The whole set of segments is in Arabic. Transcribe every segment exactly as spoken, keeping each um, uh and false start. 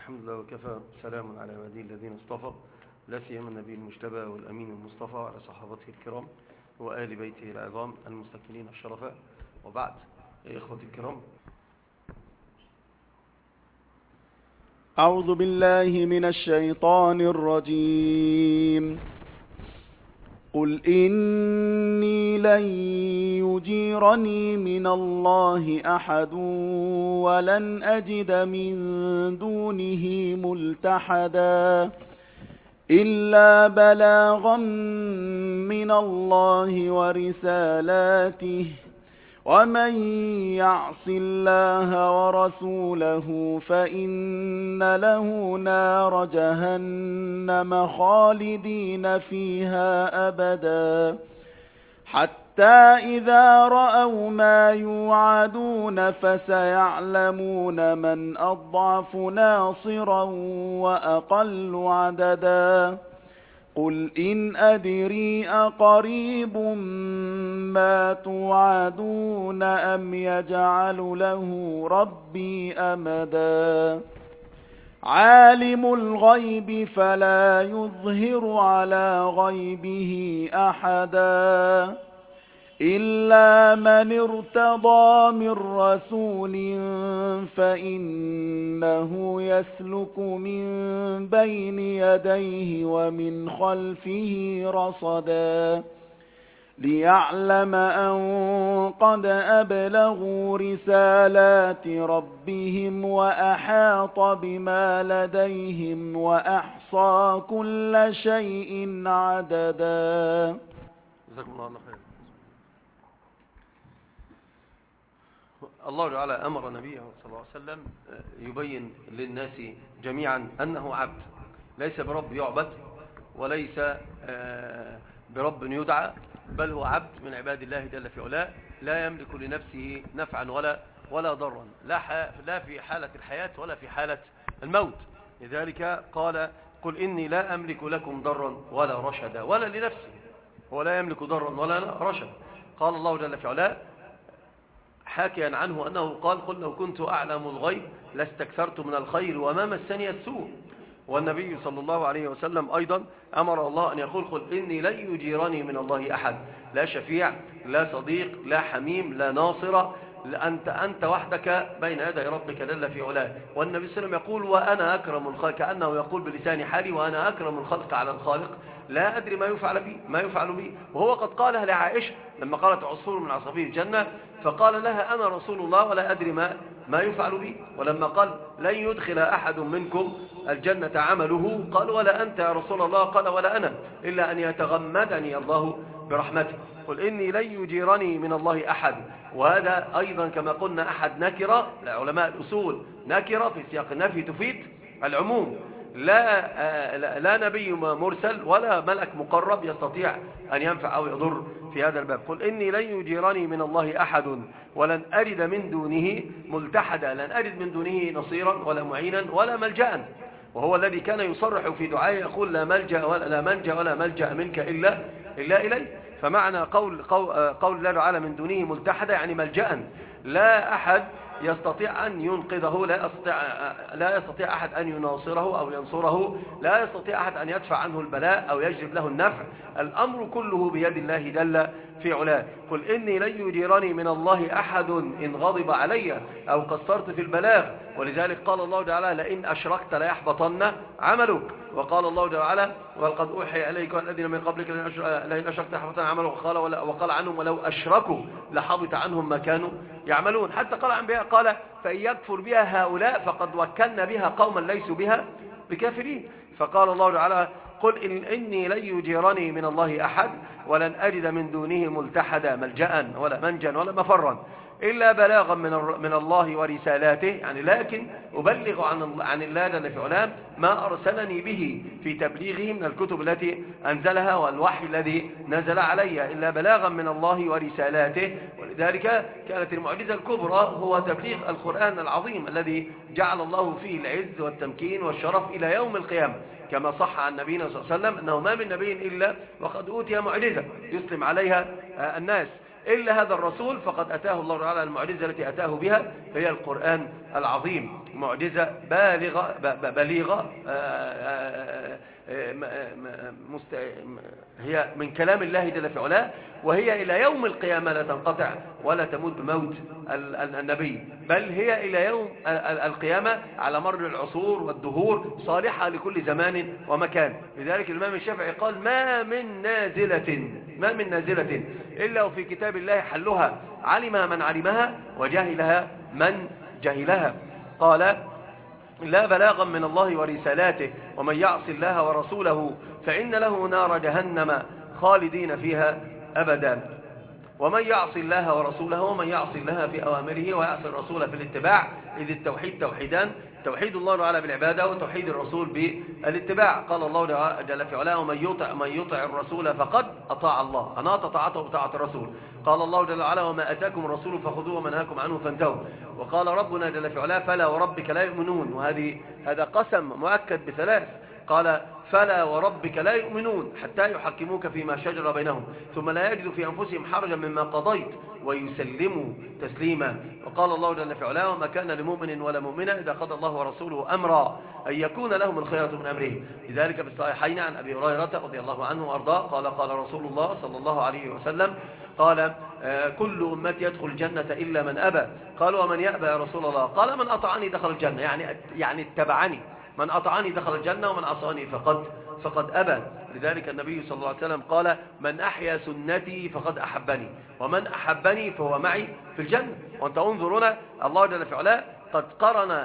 الحمد لله وكفى. سلام على عباده الذين اصطفى، لا سيما النبي المجتبى والأمين المصطفى على صحابته الكرام وآل بيته العظام المستكملين الشرفاء، وبعد. يا إخوتي الكرام، أعوذ بالله من الشيطان الرجيم. قل إني لن يجيرني من الله أحد ولن أجد من دونه ملتحدا إلا بلاغا من الله ورسالاته، ومن يعص الله ورسوله فإن له نار جهنم خالدين فيها أبدا، حتى إذا رأوا ما يوعدون فسيعلمون من أضعف ناصرا وأقل عددا. قل إن أدري أقريب ما توعدون أم يجعل له ربي أمدا. عالم الغيب فلا يظهر على غيبه أحدا إلا من ارتضى من رسول فإنه يسلك من بين يديه ومن خلفه رصدا ليعلم أن قد أبلغوا رسالات ربهم وأحاط بما لديهم وأحصى كل شيء عددا. جزاكم الله خير. الله تعالى أمر نبيه صلى الله عليه وسلم يبين للناس جميعا أنه عبد، ليس برب يعبد وليس برب يدعى، بل هو عبد من عباد الله جل في علاه، لا يملك لنفسه نفعا ولا ولا ضرا، لا لا في حالة الحياة ولا في حالة الموت. لذلك قال: قل إني لا أملك لكم ضرا ولا رشدا، ولا لنفسه، هو لا يملك ضرا ولا رشدا. قال الله جل في علاه حاكيا عنه أنه قال: قل لو كنت أعلم الغيب لاستكثرت من الخير وما مسني السوء. والنبي صلى الله عليه وسلم أيضا أمر الله أن يقول: قل إني لن يجيرني من الله أحد، لا شفيع لا صديق لا حميم لا ناصر، أنت أنت وحدك بين يدي ربك جل في علاه. والنبي صلى الله عليه وسلم يقول: وأنا أكرم الخلق، كأنه يقول بلسان حالي: وأنا أكرم الخلق على الخالق، لا أدري ما يفعل بي ما يفعل بي وهو قد قالها لعائشة لما قالت: عصفور من عصافير الجنة، فقال لها: أنا رسول الله ولا أدري ما ما يفعل بي. ولما قال: لن يدخل أحد منكم الجنة عمله، قال: ولا أنت يا رسول الله؟ قال: ولا أنا، إلا أن يتغمدني الله برحمته. قل إني لن يجيرني من الله أحد. وهذا أيضا كما قلنا أحد نكرة لعلماء الأصول، نكرة في سياق النفي تفيد العموم، لا, لا, لا نبي مرسل ولا ملك مقرب يستطيع أن ينفع أو يضر في هذا الباب. قل إني لن يجيرني من الله أحد ولن أجد من دونه ملتحدا، لن أجد من دونه نصيرا ولا معينا ولا ملجأ، وهو الذي كان يصرح في دعائه يقول: لا ملجأ ولا لا منجأ ولا ملجأ منك إلا إلا إليه. فمعنى قول قول, قول الله تعالى من دونه ملتحدا يعني ملجأ، لا أحد يستطيع أن ينقذه، لا يستطيع, لا يستطيع أحد أن يناصره أو ينصره، لا يستطيع أحد أن يدفع عنه البلاء أو يجلب له النفع، الأمر كله بيد الله جل في علاه. قل إني لن يجيرني من الله أحد إن غضب علي أو قصرت في البلاغ. ولذلك قال الله تعالى: لئن أشركت ليحبطن عملك. وقال الله تعالى: ولقد أوحي إليك والذين من قبلك لئن أشركت ليحبطن عملك. وقال, وقال عنهم: ولو أشركوا لحبط عنهم ما كانوا يعملون. حتى قال عن بها قال: فإن يكفر بها هؤلاء فقد وكلنا بها قوما ليسوا بها بكافرين. فقال الله تعالى: قل إن إني لن يجيرني من الله أحد ولن أجد من دونه ملتحدا ملجأ ولا منجا ولا مفرا إلا بلاغا من من الله ورسالاته، يعني لكن أبلغ عن عن الله جل في علاه ما أرسلني به في تبليغه من الكتب التي أنزلها والوحي الذي نزل علي، إلا بلاغا من الله ورسالاته. ولذلك كانت المعجزة الكبرى هو تبليغ القرآن العظيم الذي جعل الله فيه العز والتمكين والشرف إلى يوم القيامة، كما صح عن نبينا صلى الله عليه وسلم أنه ما من نبي إلا وقد أوتي معجزة يسلم عليها الناس. إلا هذا الرسول فقد أتاه الله تعالى المعجزة التي أتاه بها هي القرآن العظيم، معجزة بالغة بليغة هي من كلام الله جل في علاه، وهي إلى يوم القيامة لا تنقطع ولا تموت بموت النبي، بل هي إلى يوم القيامة على مر العصور والدهور صالحة لكل زمان ومكان. لذلك الإمام الشافعي قال ما من نازلة ما من نازلة إلا وفي كتاب الله حلها، علمها من علمها وجهلها من جهلها. قال لا بلاغا من الله ورسالاته ومن يعص الله ورسوله فإن له نار جهنم خالدين فيها أبدا. ومن يعص الله ورسوله ومن يعص الله في أوامره ويعص الرسول في الاتباع، إذ التوحيد توحيدان، توحيد الله تعالى بالعبادة وتوحيد الرسول بالاتباع. قال الله جل في علاه ومن يطع من يطع الرسول فقد أطاع الله، أنا طاعته وطاعة الرسول. قال الله جل وعلا وما أتاكم الرسول فخذوه وما نهاكم عنه فانتهوا. وقال ربنا جل في علاه فلا وربك لا يؤمنون، وهذه هذا قسم مؤكد بثلاث، قال فلا وربك لا يؤمنون حتى يحكموك فيما شجر بينهم ثم لا يجدوا في أنفسهم حرجا مما قضيت ويسلموا تسليما. وقال الله جل في علاه وما كان لمؤمن ولا مؤمنة إذا قضى الله ورسوله أمرا أن يكون لهم الخيرة من أمرهم. لذلك في الصحيحين عن أبي هريرة رضي الله عنه وأرضاه قال قال رسول الله صلى الله عليه وسلم قال كل أمتي يدخل الجنة إلا من أبى. قالوا ومن يأبى يا رسول الله؟ قال من أطعني دخل الجنة، يعني يعني اتبعني، من أطعني دخل الجنة ومن عصاني فقد فقد أبى. لذلك النبي صلى الله عليه وسلم قال من أحيا سنتي فقد أحبني ومن أحبني فهو معي في الجنة. وأنت انظرنا الله جل في علاه قد قرن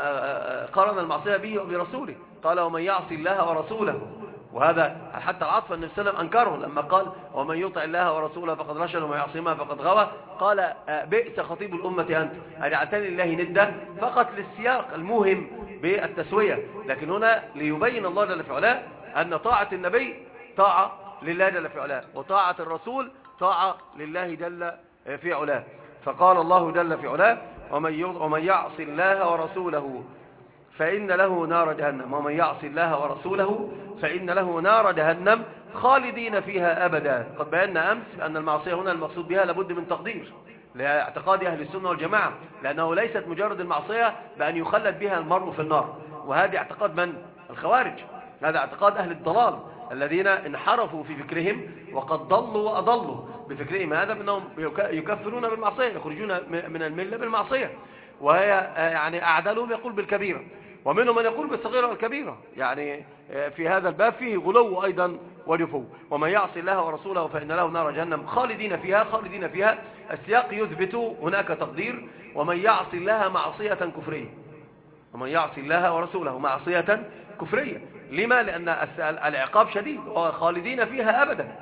قرن المعصية به وبرسوله، قال ومن يعصي الله ورسوله، وهذا حتى العطف النبي صلى الله عليه وسلم أنكره لما قال ومن يطع الله ورسوله فقد رشد ومن يعصيهما فقد غوى. قال بئس خطيب الأمة أنت أجعلتني لله ندا، فقط للسياق الموهم بالتسوية، لكن هنا ليبين الله جل في علاه أن طاعة النبي طاعة لله جل في علاه وطاعة الرسول طاعة لله جل في علاه. فقال الله جل في علاه ومن يعص الله ورسوله فإن له نار جهنم، ومن يعص الله ورسوله فإن له نار جهنم خالدين فيها أبدا. قد بينا أمس أن المعصية هنا المقصود بها لابد من تقدير لاعتقاد أهل السنة والجماعة، لأنه ليست مجرد المعصية بأن يخلد بها المرء في النار، وهذا اعتقاد من؟ الخوارج، هذا اعتقاد أهل الضلال الذين انحرفوا في فكرهم وقد ضلوا وأضلوا بفكرهم هذا، بأنهم يكفرون بالمعصية، يخرجون من الملة بالمعصية، وهي يعني أعدلهم يقول بالكبيرة، ومنهم من يقول بالصغيرة والكبيرة. يعني في هذا الباب فيه غلو أيضا ودفو. ومن يعصي الله ورسوله فإن له نار جهنم خالدين فيها، خالدين فيها السياق يثبت هناك تقدير ومن يعصي الله معصية كفرية، ومن يعصي الله ورسوله معصية كفرية. لما؟ لأن العقاب شديد وخالدين فيها أبدا.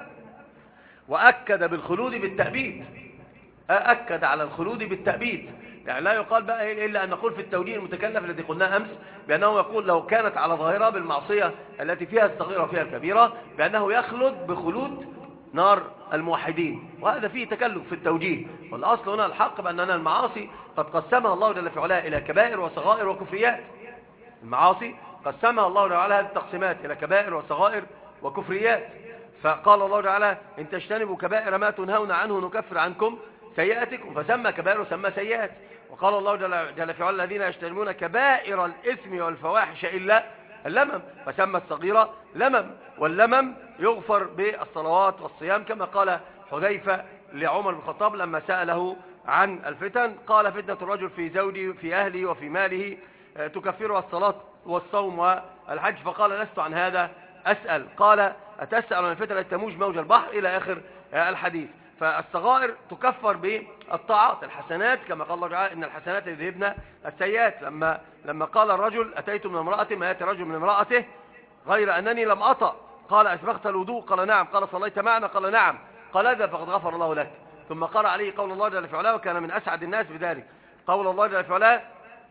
وأكد بالخلود بالتأبيد، أكد على الخلود بالتأبيد، يعني لا يقال بقى إلا أن نقول في التوجيه المتكلف الذي قلناه أمس بأنه يقول لو كانت على ظاهرها بالمعصية التي فيها الصغيرة وفيها الكبيرة بأنه يخلد بخلود نار الموحدين، وهذا فيه تكلف في التوجيه. والأصل هنا الحق بأننا المعاصي قد قسمها الله جل في علاه إلى كبائر وصغائر وكفريات. المعاصي قسمها الله تعالى هذه التقسيمات إلى كبائر وصغائر وكفريات. فقال الله تعالى إن تجتنبوا كبائر ما تنهون عنه نكفر عنكم سيئاتكم، فسمى كبائر وسمى سيئات. وقال الله جل في علاه الذين يجتنبون كبائر الإثم والفواحش إلا اللمم، فسمى الصغيرة لمم، واللمم يغفر بالصلوات والصيام، كما قال حذيفة لعمر بن الخطاب لما سأله عن الفتن قال فتنة الرجل في زوجه في أهله وفي ماله تكفرها الصلاة والصوم والحج، فقال لست عن هذا أسأل، قال أتسأل عن الفتن التي تموج موج البحر إلى آخر الحديث. فالصغائر تكفر بالطاعات الحسنات، كما قال الله تعالى إن الحسنات يذهبن السيئات. لما لما قال الرجل أتيت من امرأة ما يأتي رجل من امرأته غير أنني لم أطأ، قال أسبغت الوضوء؟ قال نعم. قال صليت معنا؟ قال نعم. قال اذهب فقد غفر الله لك. ثم قرأ عليه قول الله جل في علاه وكان من أسعد الناس بذلك، قول الله جل في علاه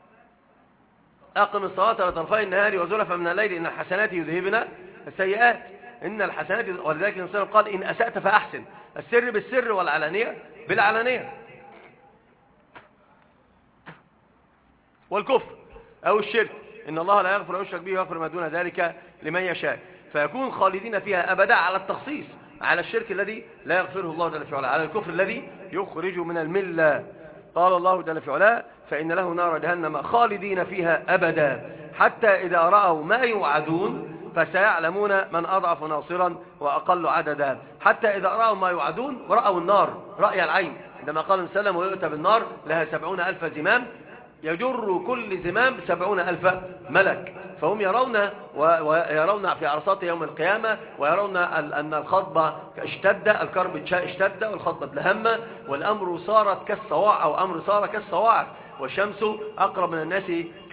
أقم الصلاة لطرفي النهار وزلفا من الليل إن الحسنات يذهبن السيئات، إن الحسنات. ولذلك النبي صلى الله عليه وسلم قال إن أسأت فأحسن، السر بالسر والعلانية بالعلانية. والكفر أو الشرك إن الله لا يغفر أن يشرك به ويغفر ما دون ذلك لمن يشاء، فيكون خالدين فيها أبدا على التخصيص، على الشرك الذي لا يغفره الله جل في علاه، على الكفر الذي يخرج من الملة. قال الله جل في علاه فإن له نار جهنم خالدين فيها أبدا حتى إذا رأوا ما يوعدون فسيعلمون من أضعف ناصرا وأقل عددا. حتى إذا رأوا ما يوعدون ورأوا النار رأي العين، عندما قال النبي صلى الله عليه وسلم ويؤتى بالنار لها سبعون ألف زمام يجر كل زمام سبعون ألف ملك، فهم يرون ويرون في عرصات يوم القيامة ويرون أن الخطبة اشتد، الكرب اشتد والخطبة لهمة والأمر صارت كالصواع أو أمر صار كالصواع، والشمس أقرب من الناس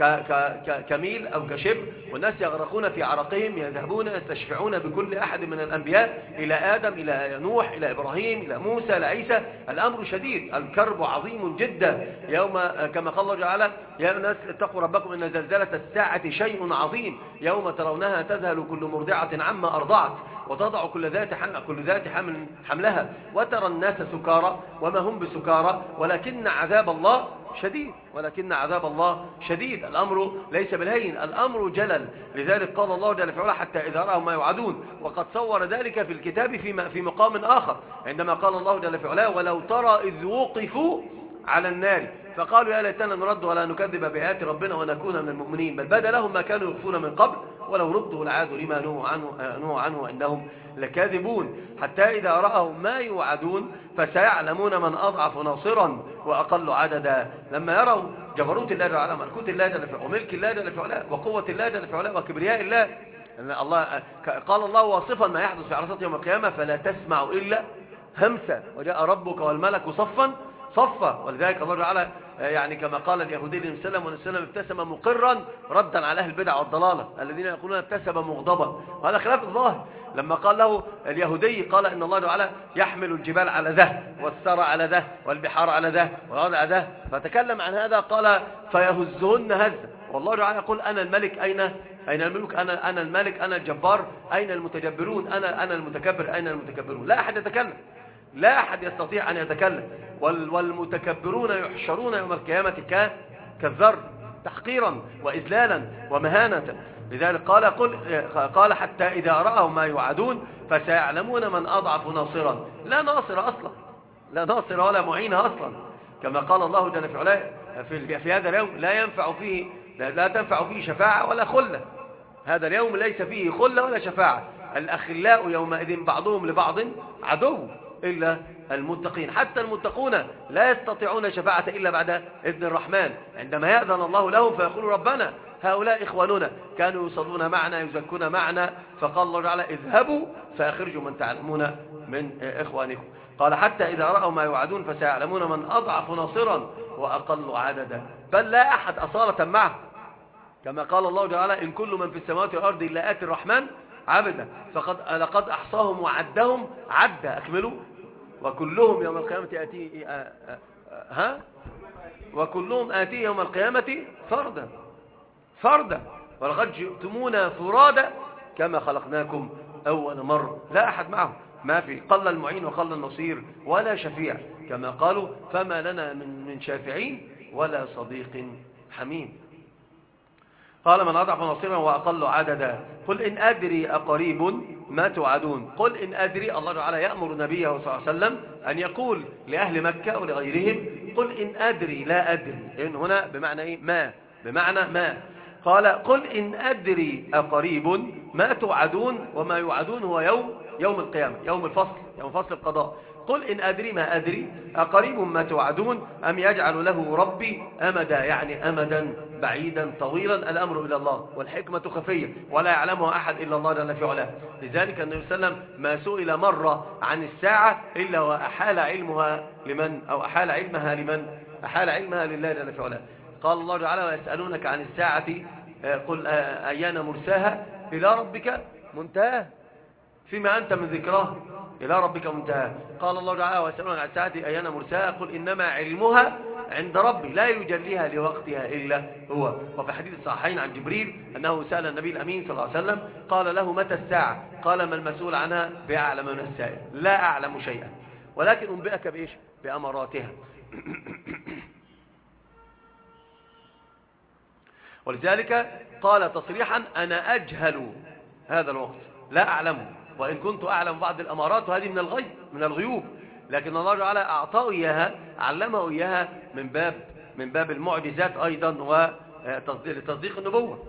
كميل أو كشبر، والناس يغرقون في عرقهم يذهبون يستشفعون بكل أحد من الأنبياء إلى آدم إلى نوح إلى إبراهيم إلى موسى إلى عيسى. الأمر شديد، الكرب عظيم جدا يوم كما قال الله تعالى يا الناس اتقوا ربكم إن زلزلة الساعة شيء عظيم يوم ترونها تذهل كل مرضعة عما أرضعت وتضع كل ذات حمل كل ذات حمل حملها وترى الناس سكارى وما هم بسكارى ولكن عذاب الله شديد ولكن عذاب الله شديد. الأمر ليس بالهين، الأمر جلل. لذلك قال الله جل في علاه حتى إذا رأوا ما يوعدون، وقد صور ذلك في الكتاب في في مقام آخر عندما قال الله جل في علاه ولو ترى إذ وقفوا على النار فقالوا يا ليتنا نرد ولا نكذب بآيات ربنا ونكون من المؤمنين بل بدا لهم ما كانوا يخفون من قبل ولو ردوا لعادوا لما نهوا عنه, نهوا عنه وإنهم لكاذبون. حتى إذا رأوا ما يوعدون فسيعلمون من أضعف ناصرا وأقل عددا. لما يروا جبروت الله جل وعلا ملكوت الله جل وعلا وملك الله جل وعلا وقوة الله جل وعلا وكبرياء الله، الله قال الله واصفا ما يحدث في عرصات يوم القيامة فلا تسمع إلا همسا وجاء ربك والملك صفا صفا. ولذلك الله تعالى يعني كما قال اليهودي للنبي صلى الله عليه وسلم ابتسم مقرا ردا على اهل البدع والضلاله الذين يقولون ابتسم مغضبا، وهذا خلاف الظاهر. لما قال له اليهودي قال ان الله تعالى يحمل الجبال على ذه والثرى على ذه والبحار على ذه والارض على ذه، فتكلم عن هذا قال فيهزهن هزا، والله تعالى يقول انا الملك اين اين الملك انا انا الملك انا الجبار اين المتجبرون انا انا المتكبر اين المتكبرون. لا احد يتكلم، لا أحد يستطيع أن يتكلم. والمتكبرون يحشرون يوم القيامة كالذر تحقيرا وإذلالا ومهانة. لذلك قال قل قال حتى إذا رأوا ما يوعدون فسيعلمون من أضعف ناصرا. لا ناصر أصلا، لا ناصر ولا معين أصلا، كما قال الله جل في علاه في, في هذا اليوم لا ينفع فيه لا تنفع فيه شفاعة ولا خلة. هذا اليوم ليس فيه خلة ولا شفاعة. الأخلاء يومئذ بعضهم لبعض عدو إلا المتقين. حتى المتقون لا يستطيعون شفاعة إلا بعد إذن الرحمن، عندما يأذن الله لهم فيقول ربنا هؤلاء إخواننا كانوا يصلون معنا يزكون معنا، فقال الله تعالى اذهبوا فأخرجوا من تعلمون من إخوانكم. قال حتى إذا رأوا ما يوعدون فسيعلمون من أضعف ناصرا وأقل عددا. بل لا أحد أصالة معه، كما قال الله تعالى إن كل من في السماوات والأرض إلا آتي الرحمن عبدا فقد لقد أحصاهم وعدهم عدا. أكملوا وكلهم يوم القيامة آتيه ها وكلهم آتيه يوم القيامة فردا فردا ولقد جئتمونا فرادا كما خلقناكم أول مرة. لا أحد معهم، ما في قل المعين وقل النصير ولا شفيع، كما قالوا فما لنا من من شافعين ولا صديق حميم. قال من أضعف ناصرا وأقل عددا. قل إن أدري أقريب ما توعدون. قل إن أدري، الله تعالى يأمر نبيه صلى الله عليه وسلم أن يقول لأهل مكة ولغيرهم قل إن أدري لا أدري. إن هنا بمعنى إيه؟ ما، بمعنى ما. قال قل إن أدري أقريب ما توعدون، وما يوعدون هو يوم يوم القيامة، يوم الفصل، يوم فصل القضاء. قل إن أدري ما أدري أقريب ما توعدون أم يجعل له ربي أمدا، يعني أمدا بعيدا طويلا. الأمر إلى الله والحكمة خفية ولا يعلمها أحد إلا الله جل في علاه. لذلك النبي صلى الله عليه وسلم ما سئل مرة عن الساعة إلا وأحال علمها لمن أو أحال علمها لمن أحال علمها لله جل في علاه. قال الله تعالى ويسألونك عن الساعة قل أيان مرساها إلى ربك منتهى فيما أنت من ذكراه إلى ربك منتهى. قال الله تعالى ويسألونك عن الساعة أيان مرساها قل إنما علمها عند ربي لا يجليها لوقتها إلا هو. وفي حديث الصحيحين عن جبريل أنه سأل النبي الأمين صلى الله عليه وسلم قال له متى الساعة؟ قال ما المسؤول عنها بأعلم من السائل، لا أعلم شيئا ولكن أنبئك بإيش؟ بأمراتها. ولذلك قال تصريحا أنا أجهل هذا الوقت لا أعلمه. وإن كنت أعلم بعض الأمارات، وهذه من الغيب من الغيوب، لكن الله تعالى أعطاه إياها، علمه إياها من باب من باب المعجزات أيضا وتصديق النبوة.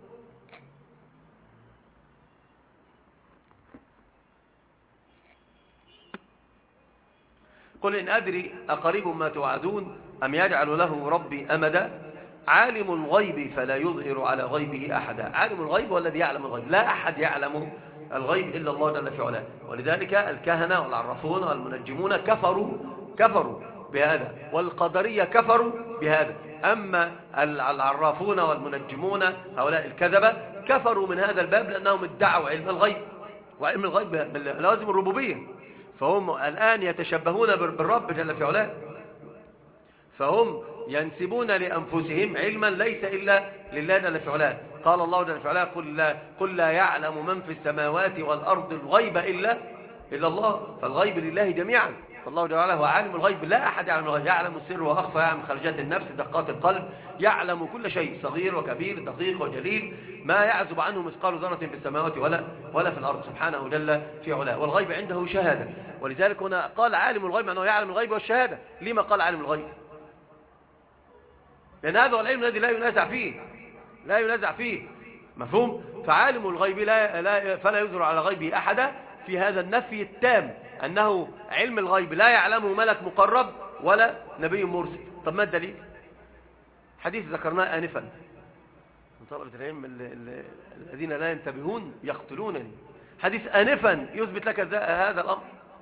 قل إن أدري أقريب ما توعدون أم يجعل له ربي أمدا عالم الغيب فلا يظهر على غيبه أحدا. عالم الغيب هو الذي يعلم الغيب، لا أحد يعلم الغيب إلا الله جل في علاه. ولذلك الكهنة والعرافون والمنجمون كفروا كفروا بهذا، والقدرية كفروا بهذا. أما العرافون والمنجمون هؤلاء الكذبة كفروا من هذا الباب لأنهم ادعوا علم الغيب، وعلم الغيب لازم الربوبية، فهم الآن يتشبهون بالرب جل في علاه، فهم ينسبون لأنفسهم علما ليس إلا لله جل في علاه. قال الله جل في علاه قل لا, قل لا يعلم من في السماوات والأرض الغيب إلا إلا الله، فالغيب لله جميعا، فالله جل وعلا هو عالم الغيب، لا أحد يعلم الغيب، يعلم السر وأخفى، يعلم خرجات النفس دقات القلب، يعلم كل شيء صغير وكبير دقيق وجليل، ما يعزب عنه مثقال ذرة في السماوات ولا ولا في الأرض سبحانه جل في علاه، والغيب عنده شهادة. ولذلك هنا قال عالم الغيب أنه يعلم الغيب والشهادة. لما قال عالم الغيب؟ لأن هذا هو العلم الذي لا ينازع فيه لا ينازع فيه مفهوم؟ فعالم الغيب لا, لا فلا يظهر على غيبه أحدا في هذا النفي التام، أنه علم الغيب لا يعلمه ملك مقرب ولا نبي مرسل. طب ما الدليل؟ حديث ذكرناه آنفا من طلبة العلم الذين لا ينتبهون يقتلونني، حديث آنفا يثبت لك هذا الأمر.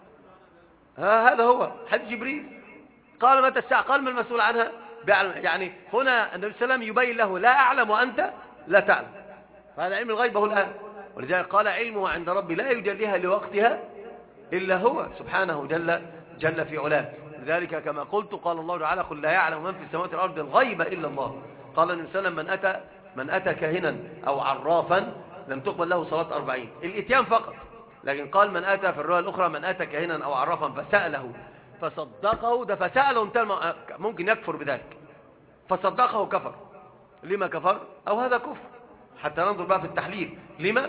ها هذا هو حديث جبريل، قال متى الساعة؟ قال ما المسؤول عنها يعني هنا النبي صلى الله عليه وسلم يبين له لا أعلم وأنت لا تعلم، فهذا علم الغيب هو الآن. ولذلك قال علمه عند ربي لا يجليها لوقتها إلا هو سبحانه جل جل في علاه. لذلك كما قلت قال الله تعالى قل لا يعلم من في السماوات والأرض الغيب إلا الله. قال النبي صلى الله عليه وسلم من أتى من أتى كاهنا أو عرافا لم تقبل له صلاة أربعين، الإتيان فقط. لكن قال من أتى في الرواية الأخرى من أتى كاهنا أو عرافا فسأله فصدقه، ده فسأله ممكن يكفر بذلك، فصدقه كفر. لما كفر؟ أو هذا كفر، حتى ننظر بقى في التحليل. لما؟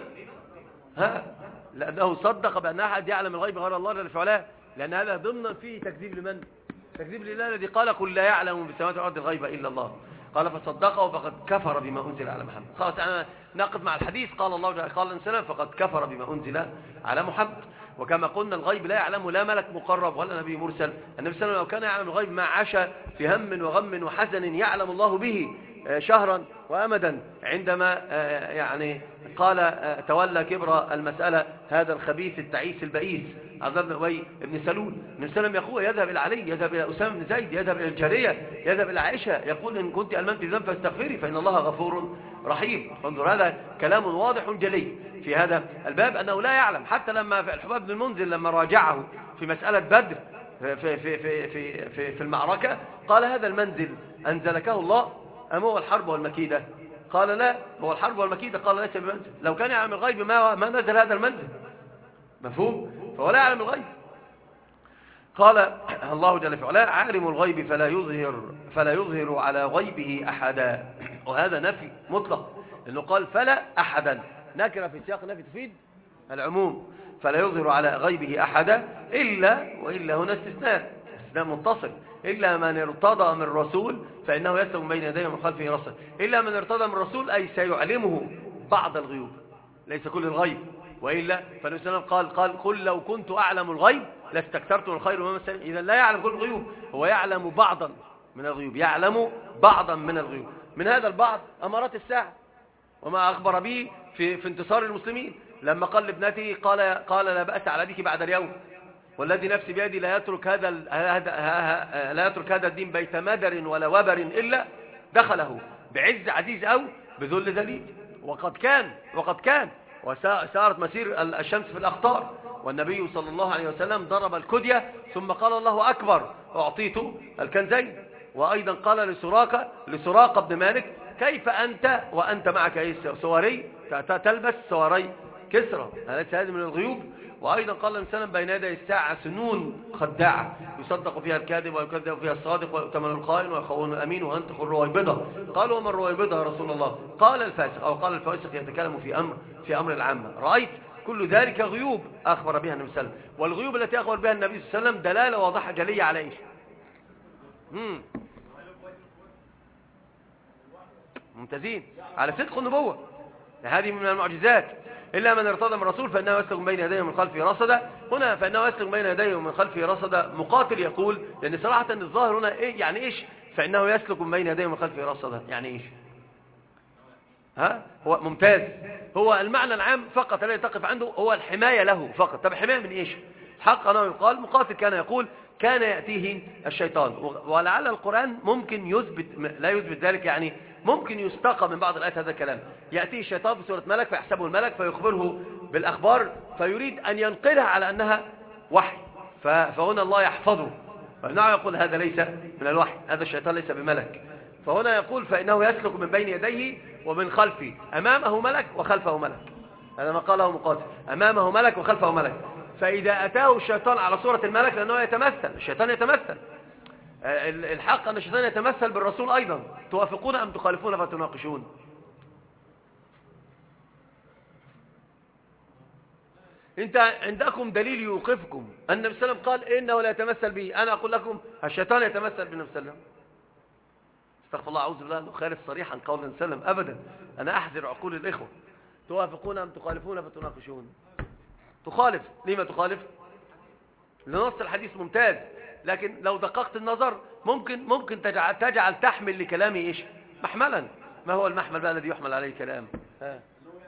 ها لأنه صدق بأن أحد يعلم الغيب غير الله جل في علاه، لأن هذا ضمن فيه تكذيب لمن؟ تكذيب لله الذي قال قل لا يعلم في السماوات والأرض الغيب إلا الله. قال فصدقه فقد كفر بما أنزل على محمد. خلاص أنا ناقض مع الحديث، قال الله جل قال الإنسان فقد كفر بما أنزل على محمد. وكما قلنا الغيب لا يعلمه لا ملك مقرب ولا نبي مرسل. النبي صلى الله عليه وسلم لو كان يعلم الغيب ما عاش في هم وغم وحزن يعلم الله به شهرا وأمدا، عندما يعني قال تولى كبر المسألة هذا الخبيث التعيس البئيس عبد الله بن أبي بن سلول. النبي صلى الله عليه وسلم يقول يذهب إلى علي، يذهب إلى أسامة بن زيد، يذهب إلى الجارية، يذهب إلى عائشة، يقول إن كنت ألممت ذنب فاستغفري فإن الله غفور رحيم. فانظر هذا كلام واضح جلي في هذا الباب أنه لا يعلم. حتى لما في الحباب بن المنذر لما راجعه في مسألة بدر في, في, في, في, في, في, في المعركة قال هذا المنزل أنزلكه الله أم هو الحرب والمكيدة؟ قال لا هو الحرب والمكيدة. قال ليس بمنزل، لو كان يعلم الغيب ما, ما نزل هذا المنزل. مفهوم؟ فهو لا يعلم الغيب. قال الله جل في علاه عالم الغيب فلا يظهر فلا يظهر على غيبه أحدا، وهذا نفي مطلق لأنه قال فلا أحدا، نكرة في سياق نفي تفيد العموم، فلا يظهر على غيبه أحدا إلا، وإلا هنا استثناء استثناء متصل، إلا من ارتضى من رسول فإنه يسلم بين يديه ومن خلفه رصد. إلا من ارتضى من رسول أي سيعلمه بعض الغيوب ليس كل الغيب، وإلا فالنبي صلى الله عليه وسلم قال قال قل لو كنت أعلم الغيب لاستكثرت من الخير وما مسني. إذا لا يعلم كل الغيوب، هو يعلم بعضا من الغيوب، يعلم بعضا من الغيوب. من هذا البعض أمارات الساعة وما أخبر به في, في انتصار المسلمين لما قال لابنته قال قال لا بأس على أبيك بعد اليوم والذي نفسي بيدي لا يترك هذا لا يترك هذا الدين بيت مدر ولا وبر إلا دخله بعز عزيز أو بذل ذليل. وقد كان وقد كان وسارت مسير الشمس في الأخطار، والنبي صلى الله عليه وسلم ضرب الكدية ثم قال الله أكبر أعطيت الكنزين. وأيضا قال لسراقة لسراقة بن مالك كيف أنت وأنت معك سواري تلبس سواري كسرى، هذا من الغيوب. وأيضا قال الإنسان بين يدي الساعة سنون خداعة يصدق فيها الكاذب ويكذب فيها الصادق ويؤتمن الخائن ويخون الأمين وينتخ الرويبضة. قالوا وما الرويبضة يا رسول الله؟ قال الفاسق أو قال الفاسق يتكلم في أمر في أمر العامة. رأيت كل ذلك غيوب أخبر بها النبي صلى الله عليه وسلم. والغيوب التي أخبر بها النبي صلى الله عليه وسلم دلالة واضحة جلية على إيش؟ مم. ممتازين على صدق النبوة. هذه من المعجزات. إلا من ارتضى من الرسول فإنه يسلك من بين يديه ومن خلفه رصدا. هنا فإنه يسلك من بين يديه ومن خلفه رصدا. مقاتل يقول لأن صراحة الظاهر هنا إيه يعني إيش فإنه يسلك من بين يديه ومن خلفه رصدا يعني إيش؟ ها هو ممتاز. هو المعنى العام فقط الذي تقف عنده هو الحماية له فقط. طب الحماية من إيش؟ الحق أنه يقال مقاتل كان يقول كان يأتيه الشيطان. ولعل القرآن ممكن يثبت لا يثبت ذلك يعني ممكن يستقى من بعض الآيات هذا الكلام. يأتيه الشيطان بصورة ملك فيحسبه الملك فيخبره بالأخبار فيريد أن ينقلها على أنها وحي فهنا الله يحفظه. فإنه يقول هذا ليس من الوحي هذا الشيطان ليس بملك. فهنا يقول فإنه يسلك من بين يديه ومن خلفه أمامه ملك وخلفه ملك. هذا ما قاله مقاتل أمامه ملك وخلفه ملك. فإذا أتاه الشيطان على صورة الملك لأنه يتمثل الشيطان يتمثل الحق أن الشيطان يتمثل بالرسول أيضا. توافقون أم تخالفون فتناقشون؟ انت عندكم دليل يوقفكم أن النبي صلى الله عليه وسلم قال إنه لا يتمثل به. أنا أقول لكم الشيطان يتمثل بالنبي صلى الله عليه وسلم. استغفر الله أعوذ بالله أنه خالف صريحا قول النبي صلى الله عليه وسلم أبدا. أنا أحذر عقول الإخوة. توافقون أم تخالفون فتناقشون؟ تخالف. لما تخالف؟ لنص الحديث ممتاز لكن لو دققت النظر ممكن ممكن تجعل, تجعل تحمل لكلامي إيش محملا. ما هو المحمل بقى الذي يحمل عليه الكلام؟ ها.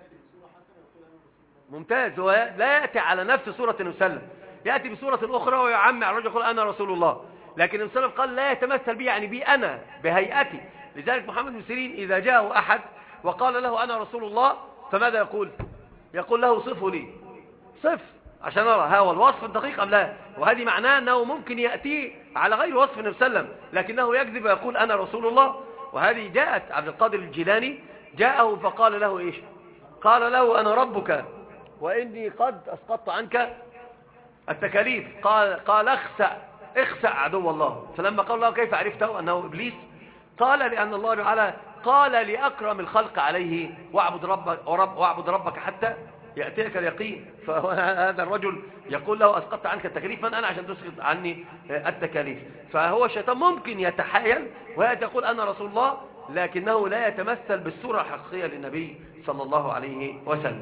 ممتاز. هو لا يأتي على نفس صورة النبي صلى الله عليه وسلم يأتي بصورة أخرى ويعمي على الرجل يقول أنا رسول الله. لكن النبي صلى الله عليه وسلم قال لا يتمثل بي يعني بي أنا بهيئتي. لذلك محمد بن سيرين إذا جاءه أحد وقال له أنا رسول الله فماذا يقول؟ يقول له صفه لي صف عشان أرى ها هو الوصف الدقيق أم لا. وهذه معناه أنه ممكن يأتي على غير وصف النبي صلى الله عليه وسلم لكنه يكذب ويقول أنا رسول الله. وهذه جاءت عبد القادر الجيلاني جاءه فقال له إيش؟ قال له أنا ربك وإني قد أسقطت عنك التكاليف. قال قال اخسأ اخسأ عدو الله. فلما قال له كيف عرفته أنه إبليس؟ قال لأن الله تعالى قال لأكرم الخلق عليه واعبد ربك, واعبد ربك حتى يأتيك اليقين. فهذا الرجل يقول له أسقطت عنك التكاليف من أنا عشان تسقط عني التكاليف. فهو الشيطان ممكن يتحايل ويأتي يقول أنا رسول الله لكنه لا يتمثل بالصورة الحقيقية للنبي صلى الله عليه وسلم.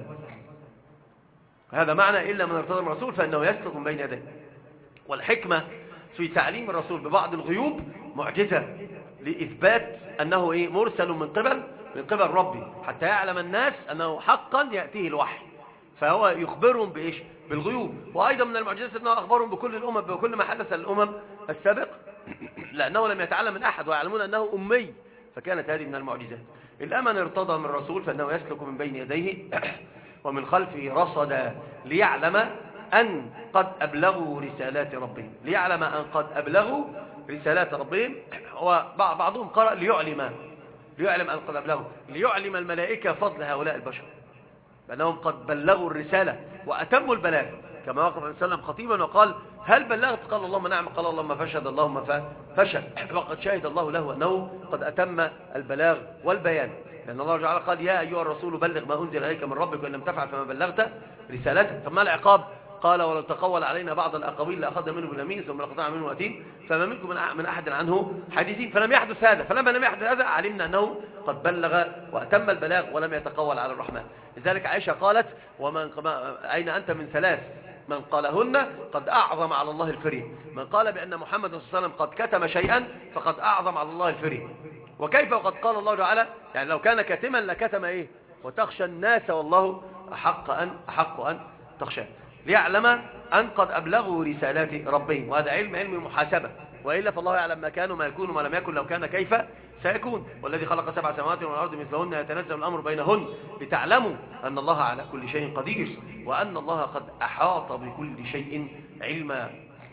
هذا معنى إلا من ارتضى من الرسول فإنه يسلك من بين يديه. والحكمة في تعليم الرسول ببعض الغيوب معجزة لإثبات أنه إيه مرسل من قبل من قبل ربي حتى يعلم الناس أنه حقا يأتيه الوحي. فهو يخبرهم بإيش؟ بالغيوب. وأيضا من المعجزات أنه أخبرهم بكل الأمم بكل ما حدث للأمم السابق لأنه لم يتعلم من أحد ويعلمون أنه أمي. فكانت هذه من المعجزات. إلا من ارتضى من الرسول فإنه يسلك من بين يديه ومن خلفه رصدا ليعلم أن قد أبلغوا رسالات ربهم. ليعلم أن قد أبلغوا رسالات ربهم. وبعضهم قرأ ليعلم ليعلم أن قد أبلغوا ليعلم الملائكة فضل هؤلاء البشر بأنهم قد بلغوا الرسالة وأتموا البلاغ. كما وقف النبي صلى الله عليه وسلم خطيبا وقال هل بلغت؟ قال اللهم نعم. قال اللهم فاشهد. اللهم فاشهد. وقد شهد الله له أنه قد أتم البلاغ والبيان. لأن الله تعالى قال يا أيها الرسول بلغ ما أنزل إليك من ربك وإن لم تفعل فما بلغت رسالته. فما العقاب؟ قال ولو تقول علينا بعض الأقاويل لأخذنا منه باليمين ثم لقطعنا منه وتين فما منكم من أحد عنه حديثين. فلم يحدث هذا. فلما لم يحدث هذا علمنا أنه قد بلغ وأتم البلاغ ولم يتقول على الرحمن. لذلك عائشة قالت ومن أين أنت من ثلاث من قالهن قد أعظم على الله الفري. من قال بأن محمد صلى الله عليه وسلم قد كتم شيئا فقد أعظم على الله الفري. وكيف وقد قال الله تعالى يعني لو كان كتما لكتم إيه وتخشى الناس والله أحق أن أحق أن تخشى. ليعلم أن قد أبلغوا رسالات ربهم. وهذا علم علم المحاسبة. وإلا فالله يعلم ما كان وما يكون وما لم يكن لو كان كيف سيكون. والذي خلق سبع سماوات والأرض مثلهن يتنزل الأمر بينهن لتعلموا أن الله على كل شيء قدير وأن الله قد أحاط بكل شيء علما.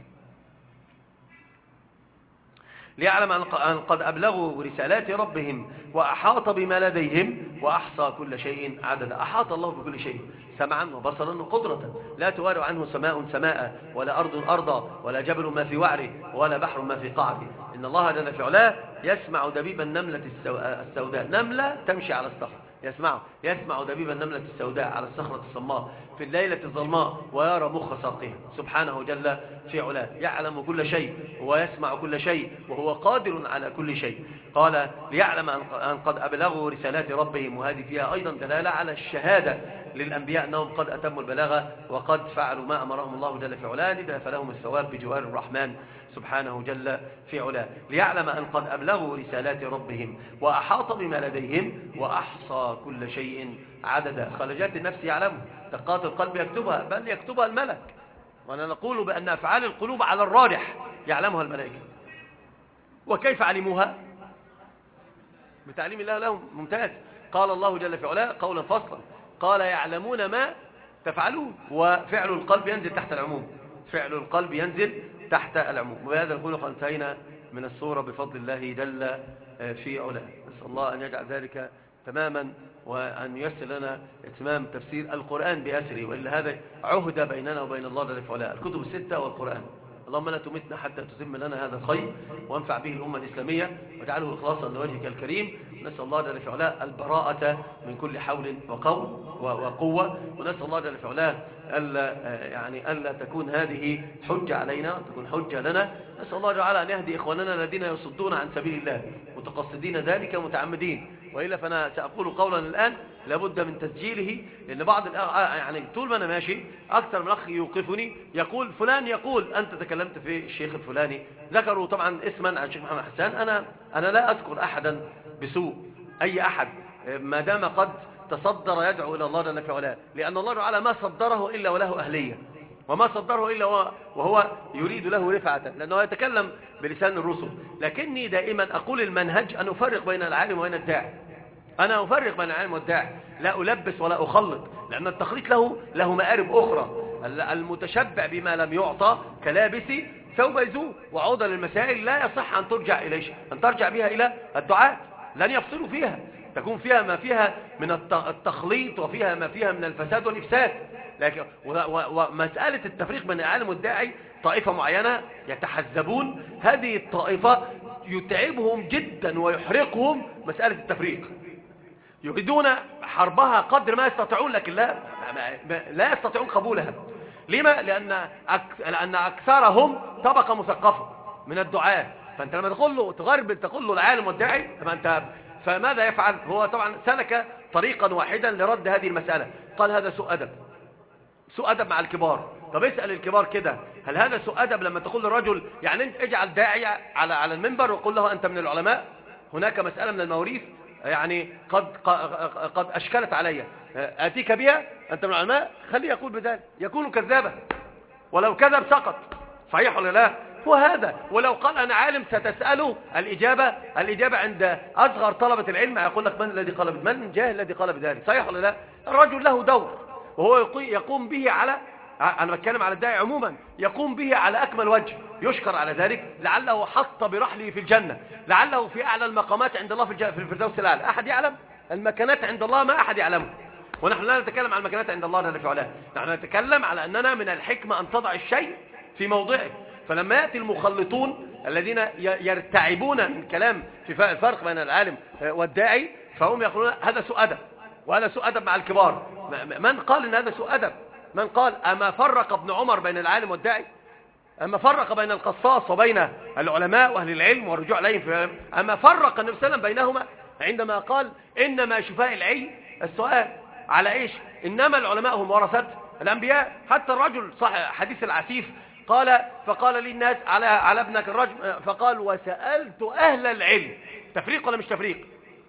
ليعلم أن قد أبلغوا رسالات ربهم وأحاط بما لديهم وأحصى كل شيء عددا. أحاط الله بكل شيء سمعا وبصرا وقدرة لا توارى عنه سماء سماء ولا أرض أرضا ولا جبل ما في وعره ولا بحر ما في قعره. إن الله جل في علاه يسمع دبيب النملة السوداء. نملة تمشي على الصخر يسمعه يسمع دبيب النملة السوداء على الصخرة الصماء في الليلة الظلماء ويرى مخ ساقها سبحانه جل في علاه. يعلم كل شيء ويسمع كل شيء وهو قادر على كل شيء. قال ليعلم أن قد أبلغوا رسالات ربهم، وهذه فيها أيضا دلالة على الشهادة للأنبياء أنهم قد أتموا البلاغة وقد فعلوا ما أمرهم الله جل في علاه، لذا فلهم الثواب بجوار الرحمن سبحانه جل في علاه. ليعلم أن قد أبلغوا رسالات ربهم وأحاط بما لديهم وأحصى كل شيء عددا. خلجات النفس يعلمه، دقات القلب يكتبها، بل يكتبها الملك. وأنا نقول بأن أفعال القلوب على الراجح يعلمها الملائكة. وكيف علموها؟ بتعليم الله لهم. ممتاز. قال الله جل في علاه قولا فصلا، قال يعلمون ما تفعلون. وفعل القلب ينزل تحت العموم، فعل القلب ينزل تحت العموم. وبهذا نقول قد انتهينا من السورة بفضل الله جل في علاه. نسأل الله أن يجعل ذلك تماما وأن ييسر لنا اتمام تفسير القرآن بأسره، وإلا هذا عهد بيننا وبين الله جل في علاه، الكتب الستة والقرآن. اللهم لا تمتنا حتى تتم لنا هذا الخير وانفع به الأمة الإسلامية واجعله إخلاصا لوجهك الكريم. نسأل الله جل في علاه البراءة من كل حول وقوة، ونسأل الله جل في علاه ألا يعني ألا تكون هذه حجة علينا، تكون حجة لنا. نسأل الله تعالى أن يهدي إخواننا الذين يصدون عن سبيل الله متقصدين ذلك متعمدين، وإلا فأنا سأقول قولا الآن لابد من تسجيله، لأن بعض يعني طول ما أنا ماشي أكثر من أخ يوقفني يقول فلان يقول أنت تكلمت في الشيخ الفلاني، ذكروا طبعا اسما عن الشيخ محمد حسان. أنا أنا لا أذكر أحدا بسوء، أي أحد ما دام قد تصدر يدعو إلى الله جل في علاه، لأن الله تعالى ما صدره إلا وله أهلية، وما صدره إلا وهو يريد له رفعة، لأنه يتكلم بلسان الرسل. لكني دائما أقول المنهج أن أفرق بين العالم وبين الداعي. أنا أفرق بين العالم والداعي، لا ألبس ولا أخلط، لأن التخليط له له مآرب أخرى. المتشبع بما لم يعطى كلابسي ثوب يزور، وعوضا للمسائل لا يصح أن ترجع إليه، أن ترجع بها إلى الدعاة، لن يفصلوا فيها، تكون فيها ما فيها من التخليط وفيها ما فيها من الفساد والإفساد. لكن ومسألة التفريق بين العالم والداعي طائفة معينة يتحزبون، هذه الطائفة يتعبهم جدا ويحرقهم مسألة التفريق، يريدون حربها قدر ما يستطيعون، لكن لا لا يستطيعون قبولها. لما؟ لأن لأن أكثرهم طبقة مثقفة من الدعاة. فأنت لما تقول له تغرب تقول له العالم والداعي، فأنت فماذا يفعل؟ هو طبعا سلك طريقا واحدا لرد هذه المسألة، قال هذا سوء أدب، سوء أدب مع الكبار. طب اسأل الكبار كده، هل هذا سوء أدب لما تقول للرجل يعني انت اجعل داعية على على المنبر وقل له أنت من العلماء؟ هناك مسألة من المواريث يعني قد قد أشكلت علي، آتيك بها أنت من العلماء، خليه يقول بذلك، يكون كذابا، ولو كذب سقط. صحيح ولا لا؟ هو هذا. ولو قال أنا عالم ستسأله الإجابة الإجابة عند أصغر طلبة العلم، يقول لك من الذي قال، من جاهل الذي قال بذلك؟ صحيح ولا لا؟ الرجل له دور وهو يقوم به على، أنا بتكلم على الداعي عموما، يقوم به على أكمل وجه، يشكر على ذلك، لعله حط برحله في الجنة، لعله في أعلى المقامات عند الله في الفردوس الأعلى. أحد يعلم؟ المكانات عند الله ما أحد يعلمه، ونحن لا نتكلم عن المكانات عند الله جل في علاه، نحن نتكلم على أننا من الحكمة أن تضع الشيء في موضعه. فلما يأتي المخلطون الذين يرتعبون من كلام في الفرق بين العالم والداعي، فهم يقولون هذا سوء أدب، وهذا سوء أدب مع الكبار. من قال إن هذا سوء أدب؟ من قال؟ أما فرق ابن عمر بين العالم والداعي؟ أما فرق بين القصاص وبين العلماء وأهل العلم والرجوع إليهم في، أما فرق النبي صلى الله عليه وسلم بينهما عندما قال إنما شفاء العي السؤال؟ على إيش؟ إنما العلماء هم ورثة الأنبياء. حتى الرجل صح حديث العسيف قال فقال لي الناس على على ابنك الرجل، فقال وسألت أهل العلم. تفريق ولا مش تفريق؟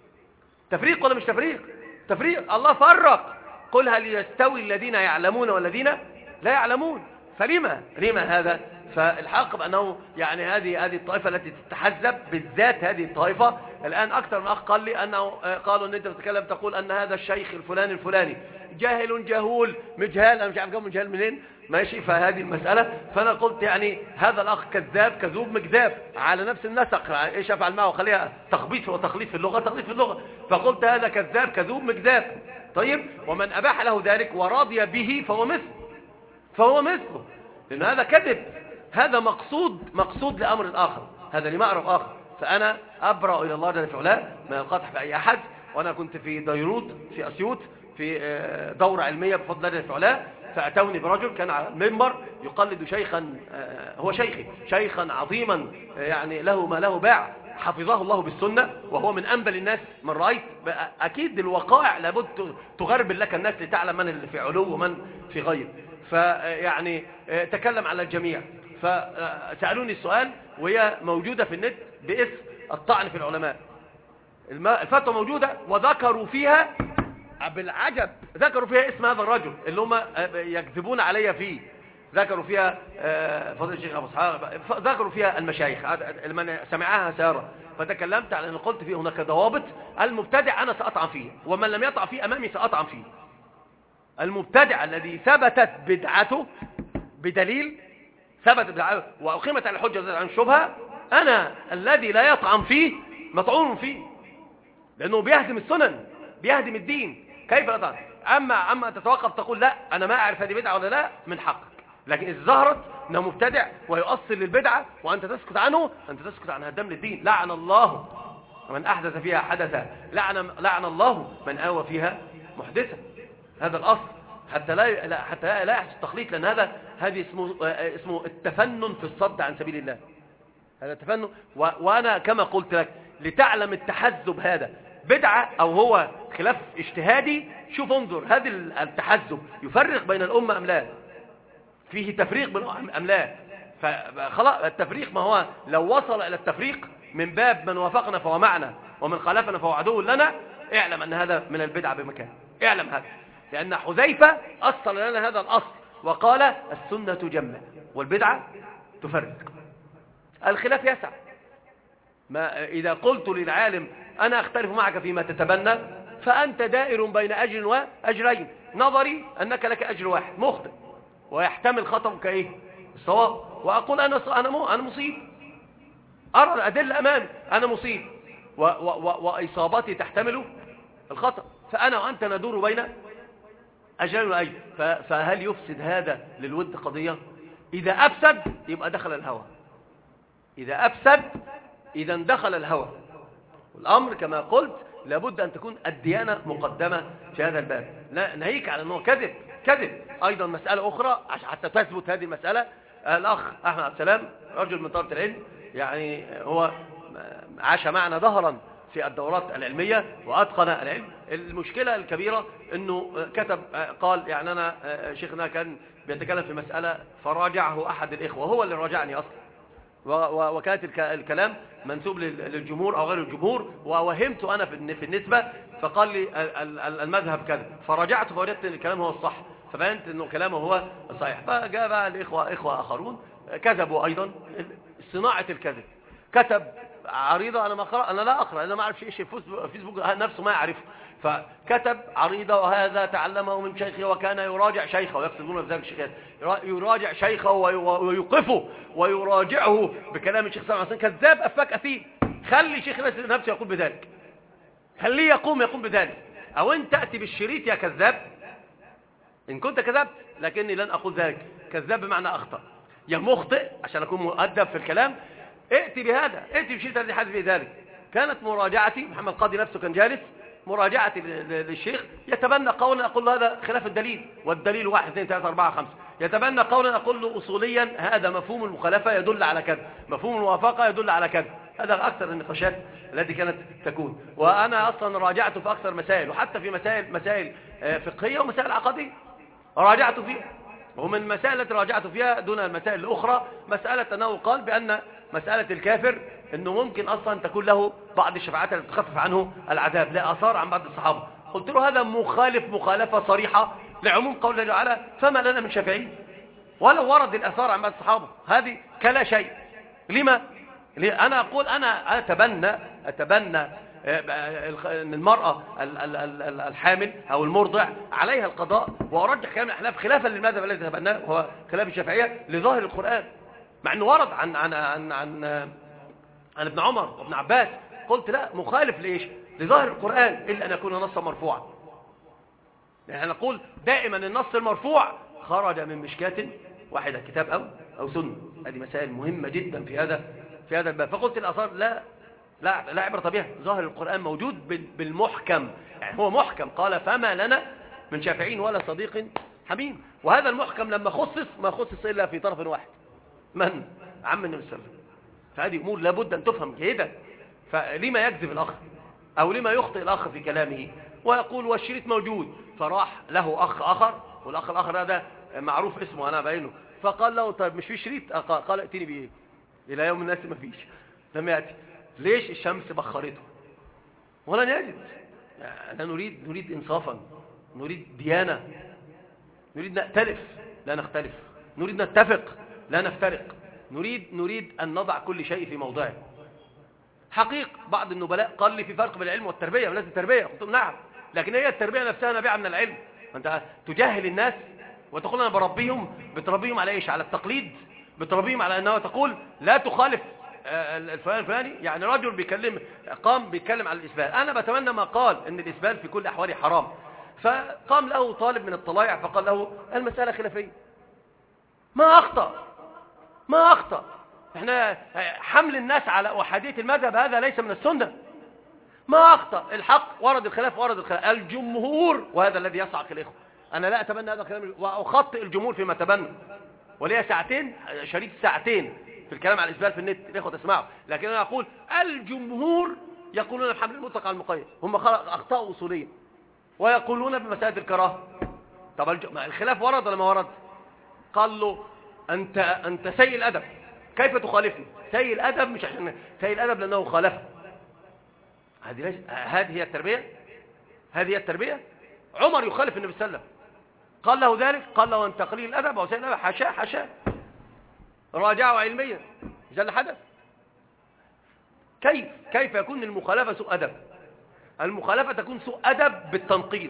تفريق ولا مش تفريق؟ تفريق. الله فرق، قل هل يستوي الذين يعلمون والذين لا يعلمون؟ فلما لما هذا؟ فالحق بأنه يعني هذه هذه الطائفة التي تتحزب، بالذات هذه الطائفة الآن أكثر من أخ قال لي أنه قالوا أن أنت بتتكلم تقول أن هذا الشيخ الفلاني الفلاني جاهل جهول مجهال، أنا مش عارف جاوب مجهال منين، ماشي. فهذه المسألة، فأنا قلت يعني هذا الأخ كذاب كذوب مكذاب على نفس النسق، إيش أفعل معه؟ خليها تخبيط وتخليط في اللغة، تخليط في اللغة. فقلت هذا كذاب كذوب مكذاب. طيب، ومن أباح له ذلك وراضي به فهو مثل فهو مثله، لأن هذا كذب، هذا مقصود مقصود لأمر آخر، هذا لمأرب آخر. فأنا أبرأ إلى الله جل في علاه من القطع بأي أحد. وأنا كنت في ديروت في أسيوط في دورة علمية بفضل الله في علاه، فأتوني برجل كان على المنبر يقلد شيخا، هو شيخي شيخا عظيما يعني له ما له باع، حفظه الله بالسنة، وهو من أنبل الناس من رأيت. أكيد الوقائع لابد تغربل لك الناس لتعلم من اللي في علو ومن في غير. فيعني تكلم على الجميع، فسألوني السؤال وهي موجودة في النت باسم الطعن في العلماء. الفتوى موجودة وذكروا فيها بالعجب، ذكروا فيها اسم هذا الرجل اللي هم يكذبون علي فيه، ذكروا فيها فضيلة الشيخ أبو اسحاق، ذكروا فيها المشايخ من سمعها سارة. فتكلمت على أن قلت فيه هناك ضوابط. المبتدع أنا سأطعن فيه، ومن لم يطع فيه أمامي سأطعن فيه. المبتدع الذي ثبتت بدعته بدليل، ثبتت بدعته وأقيمت على الحجة عن شبهة، أنا الذي لا يطعن فيه مطعون فيه، لأنه بيهدم السنن بيهدم الدين. كيف يطعن؟ أما أما تتوقف تقول لا أنا ما أعرف هذه بدعة ولا لا، من حقك. لكن إذا ظهرت أنه مبتدع ويؤصل للبدعة وأنت تسكت عنه، أنت تسكت عن هدم للدين. لعن الله من أحدث فيها حدثا، لعن لعن الله من آوى فيها محدثا. هذا الأصل حتى لا حتى لا يحدث التخليط، لأن هذا هذه اسمه اسمه التفنن في الصد عن سبيل الله. هذا التفنن. وأنا كما قلت لك لتعلم التحزب هذا بدعة أو هو خلاف اجتهادي، شوف انظر هذا التحزب يفرق بين الأمة أم لا، فيه تفريق بين أم لا. فخلاص التفريق، ما هو لو وصل إلى التفريق من باب من وافقنا فهو معنا ومن خالفنا فهو عدو لنا، اعلم أن هذا من البدعة بمكان، اعلم هذا. لأن حذيفة أصل لنا هذا الأصل وقال السنة جمع والبدعة تفرق. الخلاف يسع. ما إذا قلت للعالم أنا أختلف معك فيما تتبنى، فأنت دائر بين أجر وأجرين. نظري أنك لك أجر واحد مخطئ ويحتمل خطأك إيه؟ الصواب. وأقول أنا أنا أنا مصيب، أرى الأدلة أمامي أنا مصيب و و و وإصابتي تحتمل الخطأ، فأنا وأنت ندور بين أجرين وأجر. فهل يفسد هذا للود قضية؟ إذا أفسد يبقى دخل الهوى، إذا أفسد إذا دخل الهوى. والأمر كما قلت لابد أن تكون الديانة مقدمة في هذا الباب. لا ناهيك على أنه كذب كذب. أيضا مسألة أخرى حتى تثبت هذه المسألة، الأخ أحمد عبد السلام رجل من طلبة العلم، يعني هو عاش معنا ظهرا في الدورات العلمية وأتقن العلم. المشكلة الكبيرة أنه كتب قال يعني أنا شيخنا كان بيتكلم في مسألة فراجعه أحد الإخوة، هو اللي راجعني أصلا، وكانت الكلام منسوب للجمهور أو غير الجمهور، ووهمت أنا في النسبة، فقال لي المذهب كذا، فرجعت فوجدت أن الكلام هو الصح، فبينت أنه كلامه هو الصحيح. فجاء بقى الإخوة إخوة آخرون كذبوا أيضا صناعة الكذب. كتب عريضة أنا ما أقرأ، أنا لا أقرأ، أنا ما أعرف شيء فيسبوك نفسه ما يعرفه. فكتب عريضة وهذا تعلمه من شيخه وكان يراجع شيخه، ويقصدون في ذلك الشيخ يراجع شيخه ويوقفه ويراجعه بكلام الشيخ صلى الله عليه وسلم. كذاب أفاك أثيم. خلي شيخ نفسه يقول بذلك، خليه يقوم يقوم بذلك. أو أنت تأتي بالشريط يا كذاب إن كنت كذبت، لكني لن أقول ذلك. كذاب بمعنى أخطأ، يا مخطئ عشان أكون مؤدب في الكلام. ائتي بهذا، ائتي بشريط الذي حدث به ذلك. كانت مراجعتي، محمد قاضي نفسه كان جالس، مراجعتي للشيخ يتبنى قولا أقول له هذا خلاف الدليل، والدليل واحد اثنين ثلاثة أربعة خمسة. يتبنى قولا أقول له أصوليا هذا مفهوم المخالفة يدل على كذا، مفهوم الموافقة يدل على كذا. هذا أكثر النقاشات التي كانت تكون. وأنا أصلا راجعت في أكثر مسائل، وحتى في مسائل مسائل فقهية ومسائل عقدية راجعت فيها. ومن المسائل التي راجعت فيها دون المسائل الأخرى مسألة أنه قال بأن مسألة الكافر أنه ممكن أصلا تكون له بعض الشفاعات التي تخفف عنه العذاب، لا أثار عن بعض الصحابة. قلت له هذا مخالف مخالفة صريحة لعموم قول الله تعالى فما لنا من شافعين، ولو ورد الأثار عن بعض الصحابة هذه كلا شيء. لما؟ أنا أقول أنا أتبنى أتبنى أن المرأة الحامل أو المرضع عليها القضاء، وأرجح كلام الأحناف خلافا للمذهب الذي تبناه هو خلاف الشافعية لظاهر القرآن، مع أنه ورد عن عن عن عن, عن ابن عمر وابن عباس. قلت لا، مخالف لإيش؟ لظاهر القرآن، إلا أن يكون نصا مرفوعا. يعني نقول دائما النص المرفوع خرج من مشكاة واحدة، كتاب أو أو سنة. هذه مسائل مهمة جدا في هذا في هذا الباب. فقلت الآثار لا لا لا عبرة بها. ظاهر القرآن موجود بالمحكم، يعني هو محكم. قال فما لنا من شافعين ولا صديق حميم. وهذا المحكم لما خصص ما خصص إلا في طرف واحد، من عم النبي صلى الله عليه وسلم. فهذه أمور لابد أن تفهم جيدا. فلما يكذب الأخ أو لما يخطئ الأخ في كلامه ويقول والشريط موجود، فراح له أخ آخر، والأخ الآخر هذا معروف اسمه أنا باينه، فقال له طيب مش في شريط؟ قال ائتني بإيه؟ إلى يوم الناس ما فيش، لم يأتي. ليش؟ الشمس بخرته ولن يجد. يعني نريد نريد إنصافا، نريد ديانة، نريد نأتلف لا نختلف، نريد نتفق لا نفترق، نريد نريد أن نضع كل شيء في موضعه. حقيق بعض النبلاء قال لي في فرق بين العلم والتربية، ولازم التربية. قلت نعم، لكن هي التربية نفسها نابعة من العلم. أنت تجاهل الناس وتقول أنا بربيهم، بتربيهم على إيش؟ على التقليد، بتربيهم على أنه تقول لا تخالف الفلان الفلاني. يعني رجل بيكلم قام بيتكلم على الإسبال، أنا بتمنى ما قال أن الإسبال في كل أحواله حرام. فقام له طالب من الطلائع فقال له المسألة خلافية. ما أخطأ ما أخطأ احنا حمل الناس على أحادية المذهب هذا ليس من السنة. ما أخطأ، الحق ورد الخلاف ورد الخلاف. الجمهور، وهذا الذي يصعق الإخوة، أنا لا أتبنى هذا الكلام وأخطئ الجمهور فيما تبنى، وليها ساعتين شريط ساعتين في الكلام على الإسبال في النت الإخوة تسمعوا. لكن أنا أقول الجمهور يقولون بحمل المطلق على المقيد، هم أخطاء أصولية، ويقولون بمسائل الكراهة. طب الخلاف ورد ولا ما ورد؟ قال له أنت أنت سيء الأدب، كيف تخالفني؟ سيء الأدب مش عشان سيء الأدب لأنه خالفه. هذه ليش؟ هذه هي التربية؟ هذه هي التربية؟ عمر يخالف النبي صلى الله عليه وسلم، قال له ذلك؟ قال له أنت قليل الأدب أو سيء الأدب؟ حاشاه حاشاه، راجعوا علميا جل حدث. كيف كيف يكون المخالفة سوء أدب؟ المخالفة تكون سوء أدب بالتنقيص،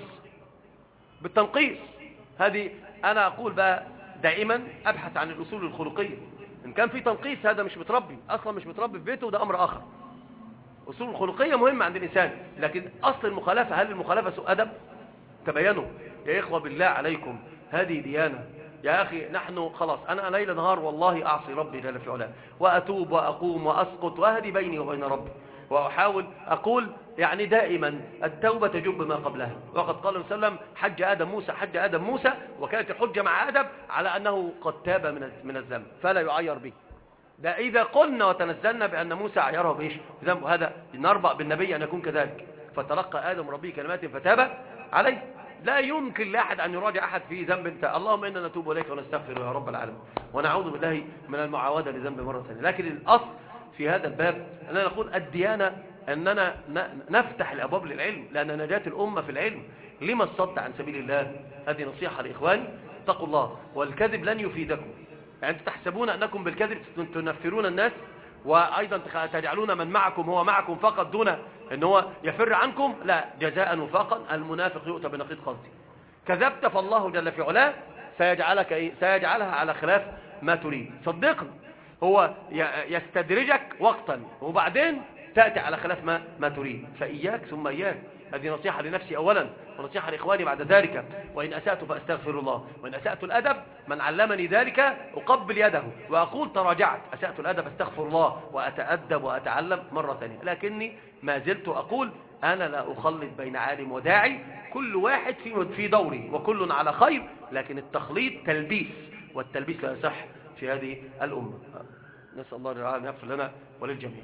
بالتنقيص. هذه أنا أقول بقى دائما أبحث عن الأصول الخلقية. إن كان في تنقيص هذا مش متربي، أصلا مش متربي في بيته، وده أمر آخر. أصول الخلقية مهمة عند الإنسان، لكن أصل المخالفة، هل المخالفة سوء أدب؟ تبينوا يا إخوة بالله عليكم، هذه ديانة يا أخي. نحن خلاص أنا ليل نهار والله أعصي ربي جل في علاه، وأتوب وأقوم وأسقط وأهدي بيني وبين ربي، وأحاول أقول يعني دائما التوبة تجب ما قبلها. وقد قال صلى الله عليه وسلم حج آدم موسى حج آدم موسى وكانت الحجة مع آدم على أنه قد تاب من من الذنب فلا يعير به. ده إذا قلنا وتنزلنا بأن موسى عيره بإيش؟ بذنب، هذا نربأ بالنبي أن يكون كذلك. فتلقى آدم ربي كلمات فتاب عليه. لا يمكن لأحد أن يراجع أحد في ذنب انت. اللهم إنا نتوب إليك ونستغفر يا رب العالمين، ونعوذ بالله من المعاودة لذنب مرة ثانية. لكن الأصل في هذا الباب أننا نقول الديانة أننا نفتح الأبواب للعلم، لأن نجاة الأمة في العلم. لما الصد عن سبيل الله؟ هذه نصيحة لإخواني، اتقوا الله، والكذب لن يفيدكم. يعني تحسبون أنكم بالكذب تنفرون الناس، وأيضا تجعلون من معكم هو معكم فقط دون أن هو يفر عنكم. لا، جزاء وفاقا المنافق يؤتى بنقيض خلطه. كذبت فالله جل في علاه سيجعلك إيه؟ سيجعلها على خلاف ما تريد. صدقني، هو يستدرجك وقتا وبعدين تأتي على خلاف ما, ما تريد. فإياك ثم إياك. هذه نصيحة لنفسي أولا ونصيحة لإخواني بعد ذلك. وإن أسأت فأستغفر الله، وإن أسأت الأدب من علمني ذلك أقبل يده وأقول تراجعت، أسأت الأدب أستغفر الله وأتأدب وأتعلم مرة ثانية. لكني ما زلت أقول أنا لا أخلط بين عالم وداعي، كل واحد في في دوري وكل على خير، لكن التخليط تلبيس، والتلبيس لا يصح في هذه الأمة. نسأل الله تعالى أن يغفر لنا وللجميع.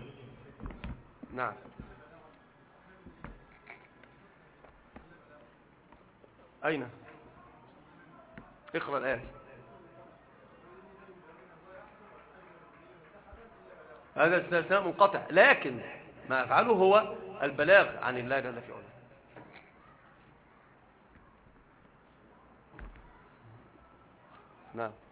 نعم. أين؟ اقرأ الآية. هذا استثناء منقطع، لكن ما أفعله هو البلاغ عن الله جل في علاه. نعم.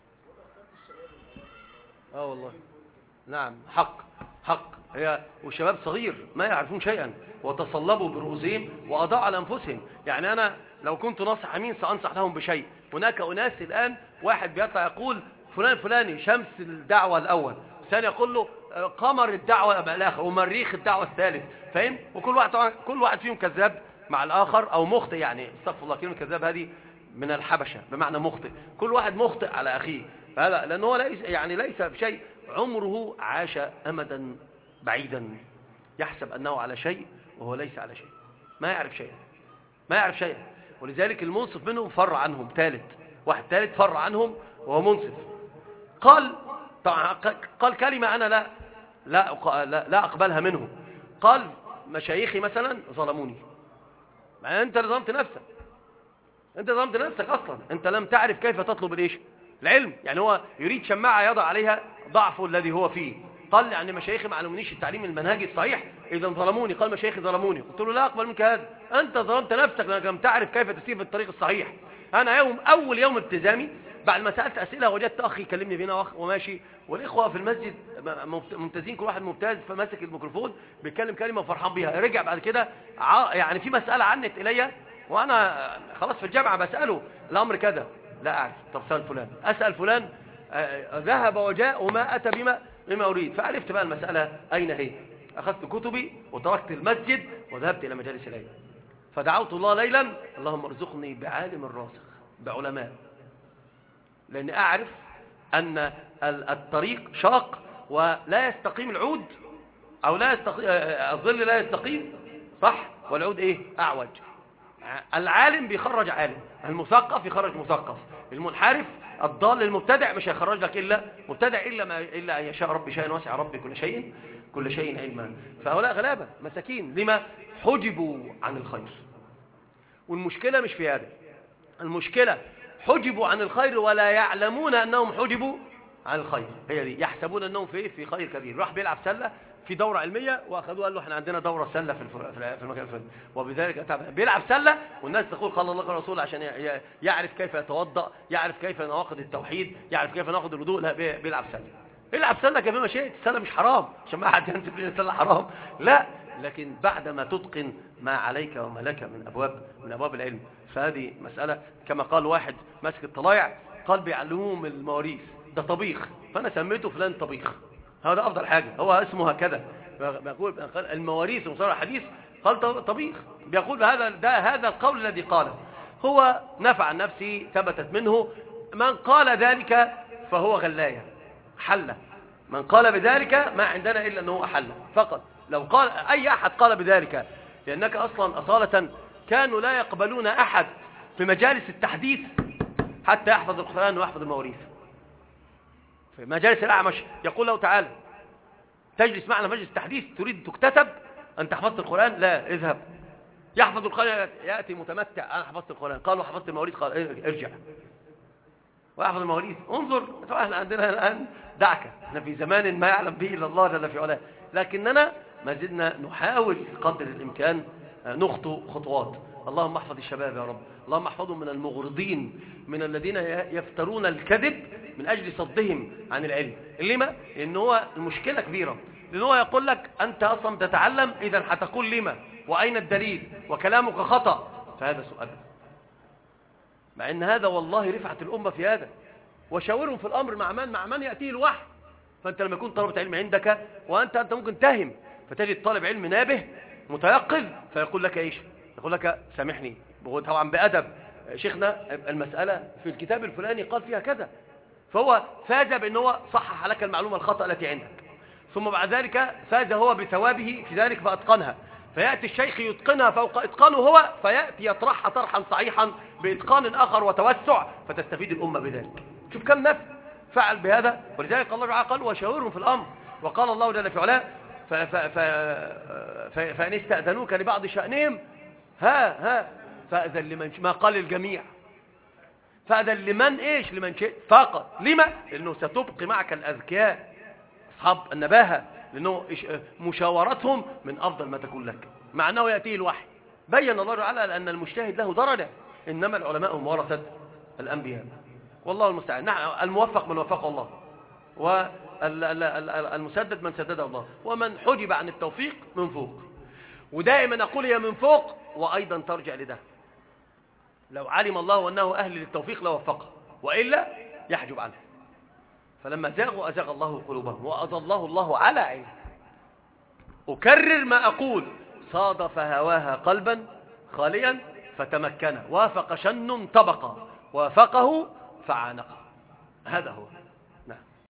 اه والله نعم، حق حق. هي وشباب صغير ما يعرفون شيئا وتصلبوا برؤوسهم وأضاعوا على أنفسهم. يعني أنا لو كنت ناصح أمين سأنصح لهم بشيء. هناك أناس الآن واحد بيطلع يقول فلان فلاني شمس الدعوة الأول، ثاني يقول له قمر الدعوة الآخر، ومريخ الدعوة الثالث. فاهم؟ وكل واحد كل واحد فيهم كذاب مع الآخر أو مخطئ. يعني استغفر الله، كلمة كذاب هذه من الحبشة بمعنى مخطئ. كل واحد مخطئ على أخيه. فهذا لأنه ليس يعني ليس بشيء عمره عاش أمدا بعيدا، يحسب أنه على شيء وهو ليس على شيء، ما يعرف شيئا، ما يعرف شيئا. ولذلك المنصف منهم فر عنهم، ثالث واحد ثالث فر عنهم وهو منصف. قال قال كلمة أنا لا لا لا, لا أقبلها منه. قال مشايخي مثلا ظلموني. ما أنت اللي ظلمت نفسك، أنت ظلمت نفسك أصلا، أنت لم تعرف كيف تطلب الإيش العلم. يعني هو يريد شماعة يضع عليها ضعفه الذي هو فيه. قال يعني مشايخي ما علمونيش التعليم المنهجي الصحيح إذا ظلموني. قال مشايخي ظلموني. قلت له لا أقبل منك هذا، أنت ظلمت نفسك لأنك لم تعرف كيف تسير في الطريق الصحيح. أنا يوم أول يوم التزامي بعد ما سألت أسئلة وجدت أخي يكلمني بينا وماشي، والإخوة في المسجد ممتازين، كل واحد ممتاز فماسك الميكروفون بيتكلم كلمة وفرحان بيها. رجع بعد كده يعني في مسألة عنت إلي وأنا خلاص في الجامعة بسأله الأمر كذا، لا أعرف. طب سأل فلان، أسأل فلان، ذهب وجاء وما أتى بما بما أريد. فعرفت بقى المسألة أين هي. أخذت كتبي وتركت المسجد وذهبت إلى مجالس العلم. فدعوت الله ليلا اللهم ارزقني بعالم راسخ بعلماء، لأن أعرف أن الطريق شاق ولا يستقيم العود، أو لا يستقيم الظل، لا يستقيم صح، والعود إيه أعوج. العالم بيخرج عالم، المثقف يخرج مثقف، المنحرف الضال المبتدع مش هيخرج لك إلا مبتدع، إلا ما إلا أن يشاء ربي شيئا واسع ربي كل شيء كل شيء علما. فهؤلاء غلابة مساكين، لما حجبوا عن الخير. والمشكلة مش في هذا، المشكلة حجبوا عن الخير ولا يعلمون أنهم حجبوا عن الخير. هي دي، يحسبون أنهم في في خير كبير. راح بيلعب سلة في دورة علمية وأخذوه قال له احنا عندنا دورة سلة في في المكان الفلاني، وبذلك بيلعب سلة والناس تقول قال الله قال رسول عشان يعرف كيف يتوضأ، يعرف كيف نواقض التوحيد، يعرف كيف نواقض الوضوء. لا، بيلعب سلة. بيلعب سلة كما شئت، السلة مش حرام عشان ما حد ينسب لي السلة حرام، لا، لكن بعد ما تتقن ما عليك وما لك من أبواب من أبواب العلم. فهذه مسألة كما قال واحد ماسك الطلايع قال بيعلموهم المواريث، ده طبيخ فأنا سميته فلان طبيخ، هذا أفضل حاجة، هو اسمه هكذا. بيقول المواريث ومصطلح الحديث قال طبيخ. بيقول هذا ده هذا القول الذي قاله هو نفع عن نفسه ثبتت منه. من قال ذلك فهو غلاية حلة، من قال بذلك ما عندنا إلا أنه حلة فقط. لو قال أي أحد قال بذلك، لأنك أصلا أصالة كانوا لا يقبلون أحد في مجالس التحديث حتى يحفظ القرآن ويحفظ المواريث. في مجالس الأعمش يقول له تعالى تجلس معنا مجلس التحديث تريد تكتسب أنت حفظت القرآن؟ لا، اذهب. يحفظ القرآن يأتي متمتع أنا حفظت القرآن، قالوا حفظت المواريث، قال ارجع ويحفظ المواريث. انظر طبعا احنا عندنا الآن دعكة، احنا في زمان ما يعلم به إلا الله جل في علاه، لكننا ما زلنا نحاول قدر الإمكان نخطو خطوات. اللهم احفظ الشباب يا رب، اللهم احفظهم من المغرضين، من الذين يفترون الكذب من أجل صدهم عن العلم. لما؟ لأن هو المشكلة كبيرة، لأن هو يقول لك أنت أصلا تتعلم إذا هتقول لما وأين الدليل وكلامك خطأ، فهذا سؤال. مع أن هذا والله رفعت الأمة في هذا. وشاورهم في الأمر مع من مع من يأتيه الوحي. فأنت لما يكون طلبة علم عندك وأنت أنت ممكن تهم، فتجد طالب علم نابه متيقظ فيقول لك إيش؟ يقول لك سامحني طبعا بأدب شيخنا المسألة في الكتاب الفلاني قال فيها كذا، فهو فاز بأن هو صحح لك المعلومة الخطأ التي عندك، ثم بعد ذلك فاز هو بثوابه في ذلك فأتقنها، فيأتي الشيخ يتقنها فوق إتقانه هو، فيأتي يطرحها طرحا صحيحا بإتقان آخر وتوسع، فتستفيد الأمة بذلك. شوف كم نفس فعل بهذا. ولذلك الله تعالى قال وشاورهم في الأمر، وقال الله جل في علاه فإن استأذنوك لبعض شأنهم ها ها فأذن لمن ما قال الجميع، فأذن لمن إيش لمن شئت فقط. لما؟ لأنه ستبقي معك الأذكياء أصحاب النباهة، لأنه مشاورتهم من أفضل ما تكون لك، مع أنه يأتيه الوحي. بين الله تعالى أن المجتهد له درجة، إنما العلماء هم ورثة الأنبياء. والله المستعان. نعم، الموفق من وفقه الله، والمسدد من سدده الله، ومن حجب عن التوفيق من فوق. ودائما أقول هي من فوق وأيضا ترجع لده. لو علم الله أنه أهل للتوفيق لوفقه، وإلا يحجب عنه. فلما زاغوا أزاغ الله قلوبهم وأضله الله على علم. أكرر ما أقول: صادف هواها قلبا خاليا فتمكن، وافق شن طبقا، وافقه فعانقه. هذا هو.